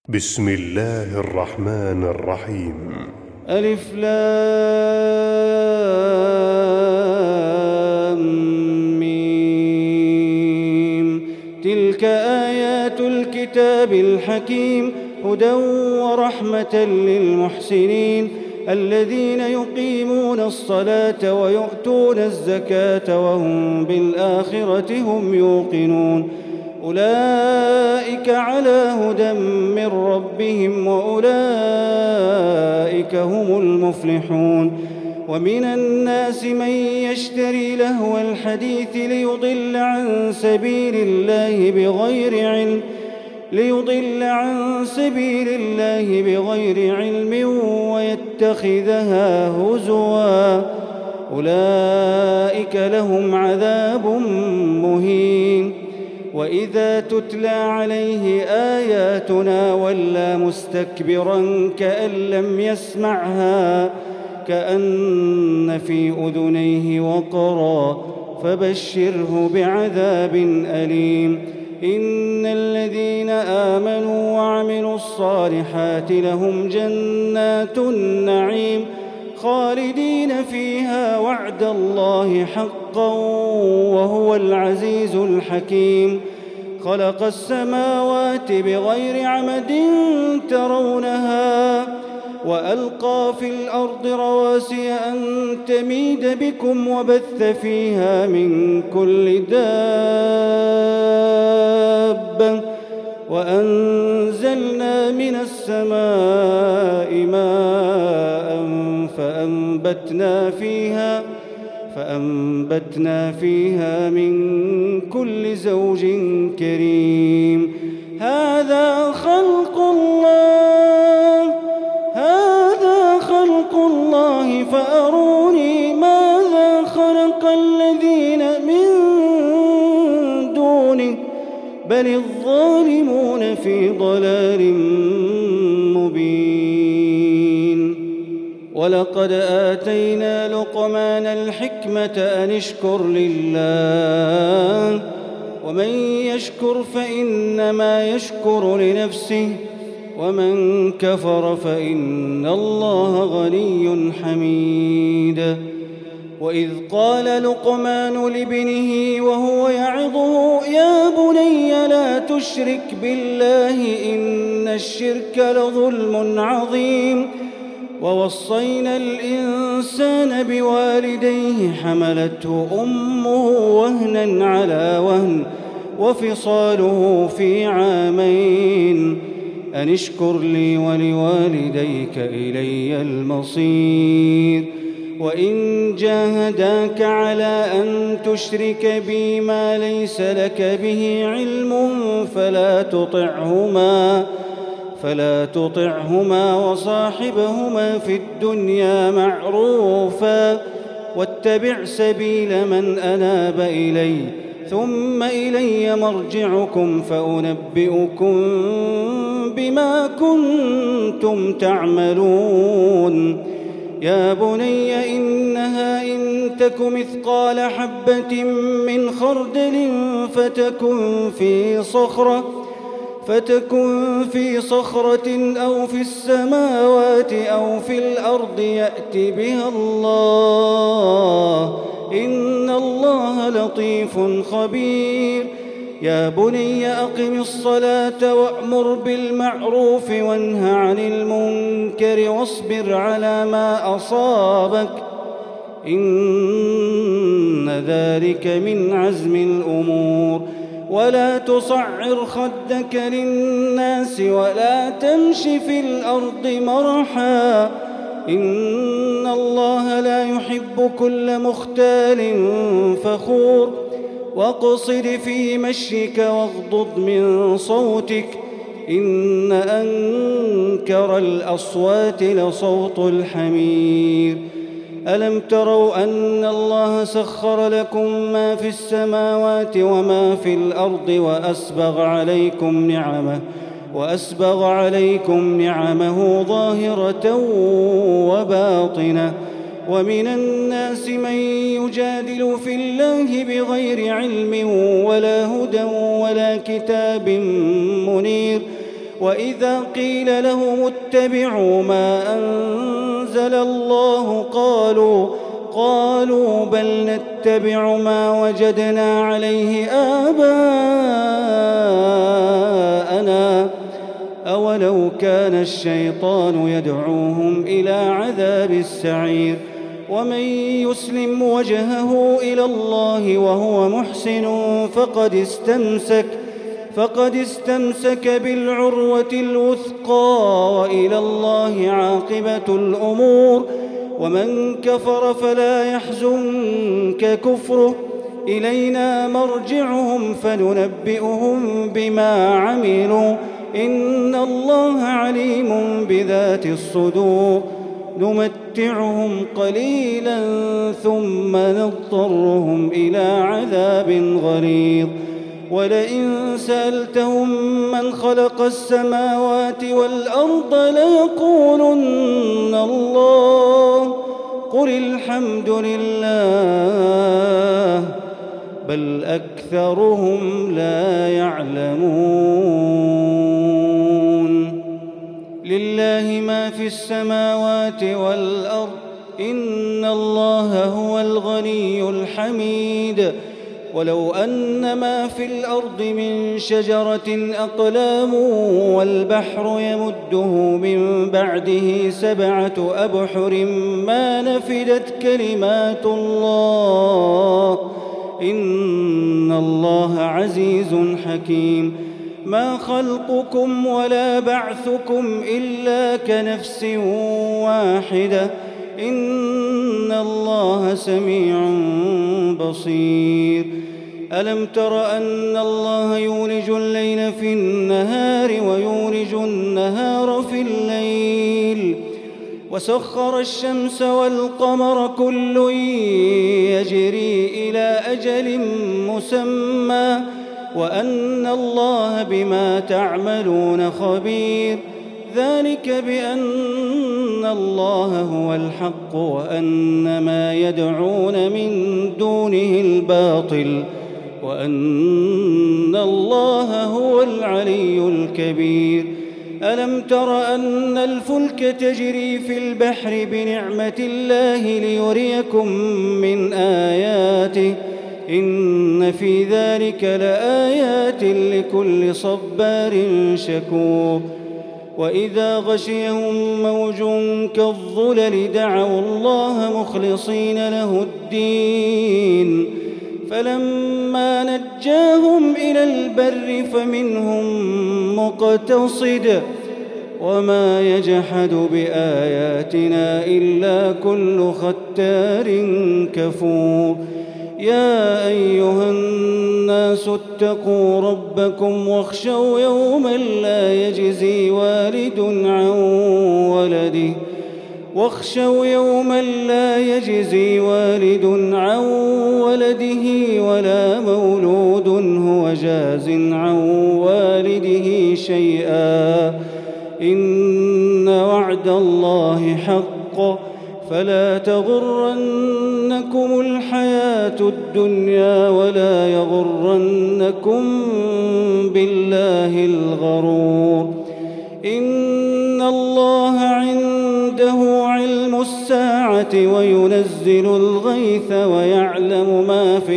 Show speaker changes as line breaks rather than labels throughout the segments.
بسم الله الرحمن الرحيم.
ألف لام ميم. تلك آيات الكتاب الحكيم هدى ورحمة للمحسنين الذين يقيمون الصلاة ويؤتون الزكاة وهم بالآخرة هم يوقنون أولئك على هدى من ربهم وأولئك هم المفلحون. ومن الناس من يشتري لهو الحديث ليضل عن سبيل الله بغير علم ويتخذها هزوا أولئك لهم عذاب مهين. وإذا تتلى عليه آياتنا ولى مستكبرا كأن لم يسمعها كأن في أذنيه وقرا فبشره بعذاب أليم. إن الذين آمنوا وعملوا الصالحات لهم جنات النعيم خالدين فيها وعد الله حقا وهو العزيز الحكيم. خلق السماوات بغير عمد ترونها وألقى في الأرض رواسي أن تميد بكم وبث فيها من كل دابة وأنزلنا من السماء ماء فأنبتنا فيها من كل زوج كريم. هذا خلق الله فأروني ماذا خلق الذين من دونه بل الظالمون في ضلال مبين. ولقد آتينا لقمان الحكمة أن اشكر لله ومن يشكر فإنما يشكر لنفسه ومن كفر فإن الله غني حميد. وإذ قال لقمان لابنه وهو يعظه يا بني لا تشرك بالله إن الشرك لظلم عظيم. ووصينا الإنسان بوالديه حملته أمه وهنا على وهن وفصاله في عامين أن اشكر لي ولوالديك إلي المصير. وإن جاهداك على أن تشرك بي ما ليس لك به علم فلا تطعهما وصاحبهما في الدنيا معروفا واتبع سبيل من أناب إلي ثم إلي مرجعكم فأنبئكم بما كنتم تعملون. يا بني إنها إن تك مثقال حبة من خردل فتكن في صخرة أو في السماوات أو في الأرض يأت بها الله إن الله لطيف خبير. يا بني أقم الصلاة وأمر بالمعروف وانه عن المنكر واصبر على ما أصابك إن ذلك من عزم الأمور. ولا تصعر خدك للناس ولا تمش في الأرض مرحا إن الله لا يحب كل مختال فخور. واقصد في مشيك واغضض من صوتك إن أنكر الأصوات لصوت الحمير. ألم تروا أن الله سخر لكم ما في السماوات وما في الأرض وأسبغ عليكم نعمه ظاهرة وباطنة. ومن الناس من يجادل في الله بغير علم ولا هدى ولا كتاب منير وإذا قيل لهم اتبعوا ما أنزل الله قالوا بل نتبع ما وجدنا عليه آباءنا أولو كان الشيطان يدعوهم إلى عذاب السعير ومن يسلم وجهه إلى الله وهو محسن فقد استمسك بالعروة الوثقى وإلى الله عاقبة الأمور ومن كفر فلا يحزنك كفره إلينا مرجعهم فننبئهم بما عملوا إن الله عليم بذات الصدور نمتعهم قليلا ثم نضطرهم إلى عذاب غليظ ولئن سألتهم من خلق السماوات والأرض ليقولن الله قل الحمد لله بل أكثرهم لا يعلمون لله ما في السماوات والأرض إن الله هو الغني الحميد ولو أن ما في الأرض من شجرة أقلام والبحر يمده من بعده 7 أبحر ما نفدت كلمات الله إن الله عزيز حكيم ما خلقكم ولا بعثكم إلا كنفس واحدة إن الله سميع بصير ألم تر أن الله يولج الليل في النهار ويولج النهار في الليل وسخر الشمس والقمر كل يجري إلى أجل مسمى وأن الله بما تعملون خبير ذلك بأن الله هو الحق وأن ما يدعون من دونه الباطل وأن الله هو العلي الكبير ألم تر أن الفلك تجري في البحر بنعمة الله ليريكم من آياته إن في ذلك لآيات لكل صبار شكور وإذا غشيهم موج كالظلل دعوا الله مخلصين له الدين فلما نجاهم إلى البر فمنهم مقتصد وما يجحد بآياتنا إلا كل ختار كفور يا أيها الناس اتقوا ربكم واخشوا يوما لا يجزي والد عن ولده ولا مولود هو جاز عن والده شيئا إن وعد الله حق فلا تغرنكم الحياة الدنيا ولا يغرنكم بالله الغرور إن الله عنده علم الساعة وينزل الغيث ويعلم ما في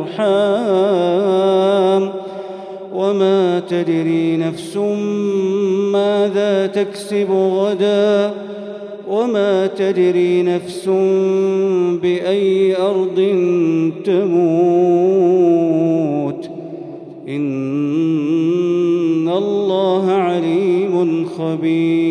الأرحام وما تدري نفس ماذا تكسب غدا وما تدري نفس بأي أرض تموت إن الله عليم خبير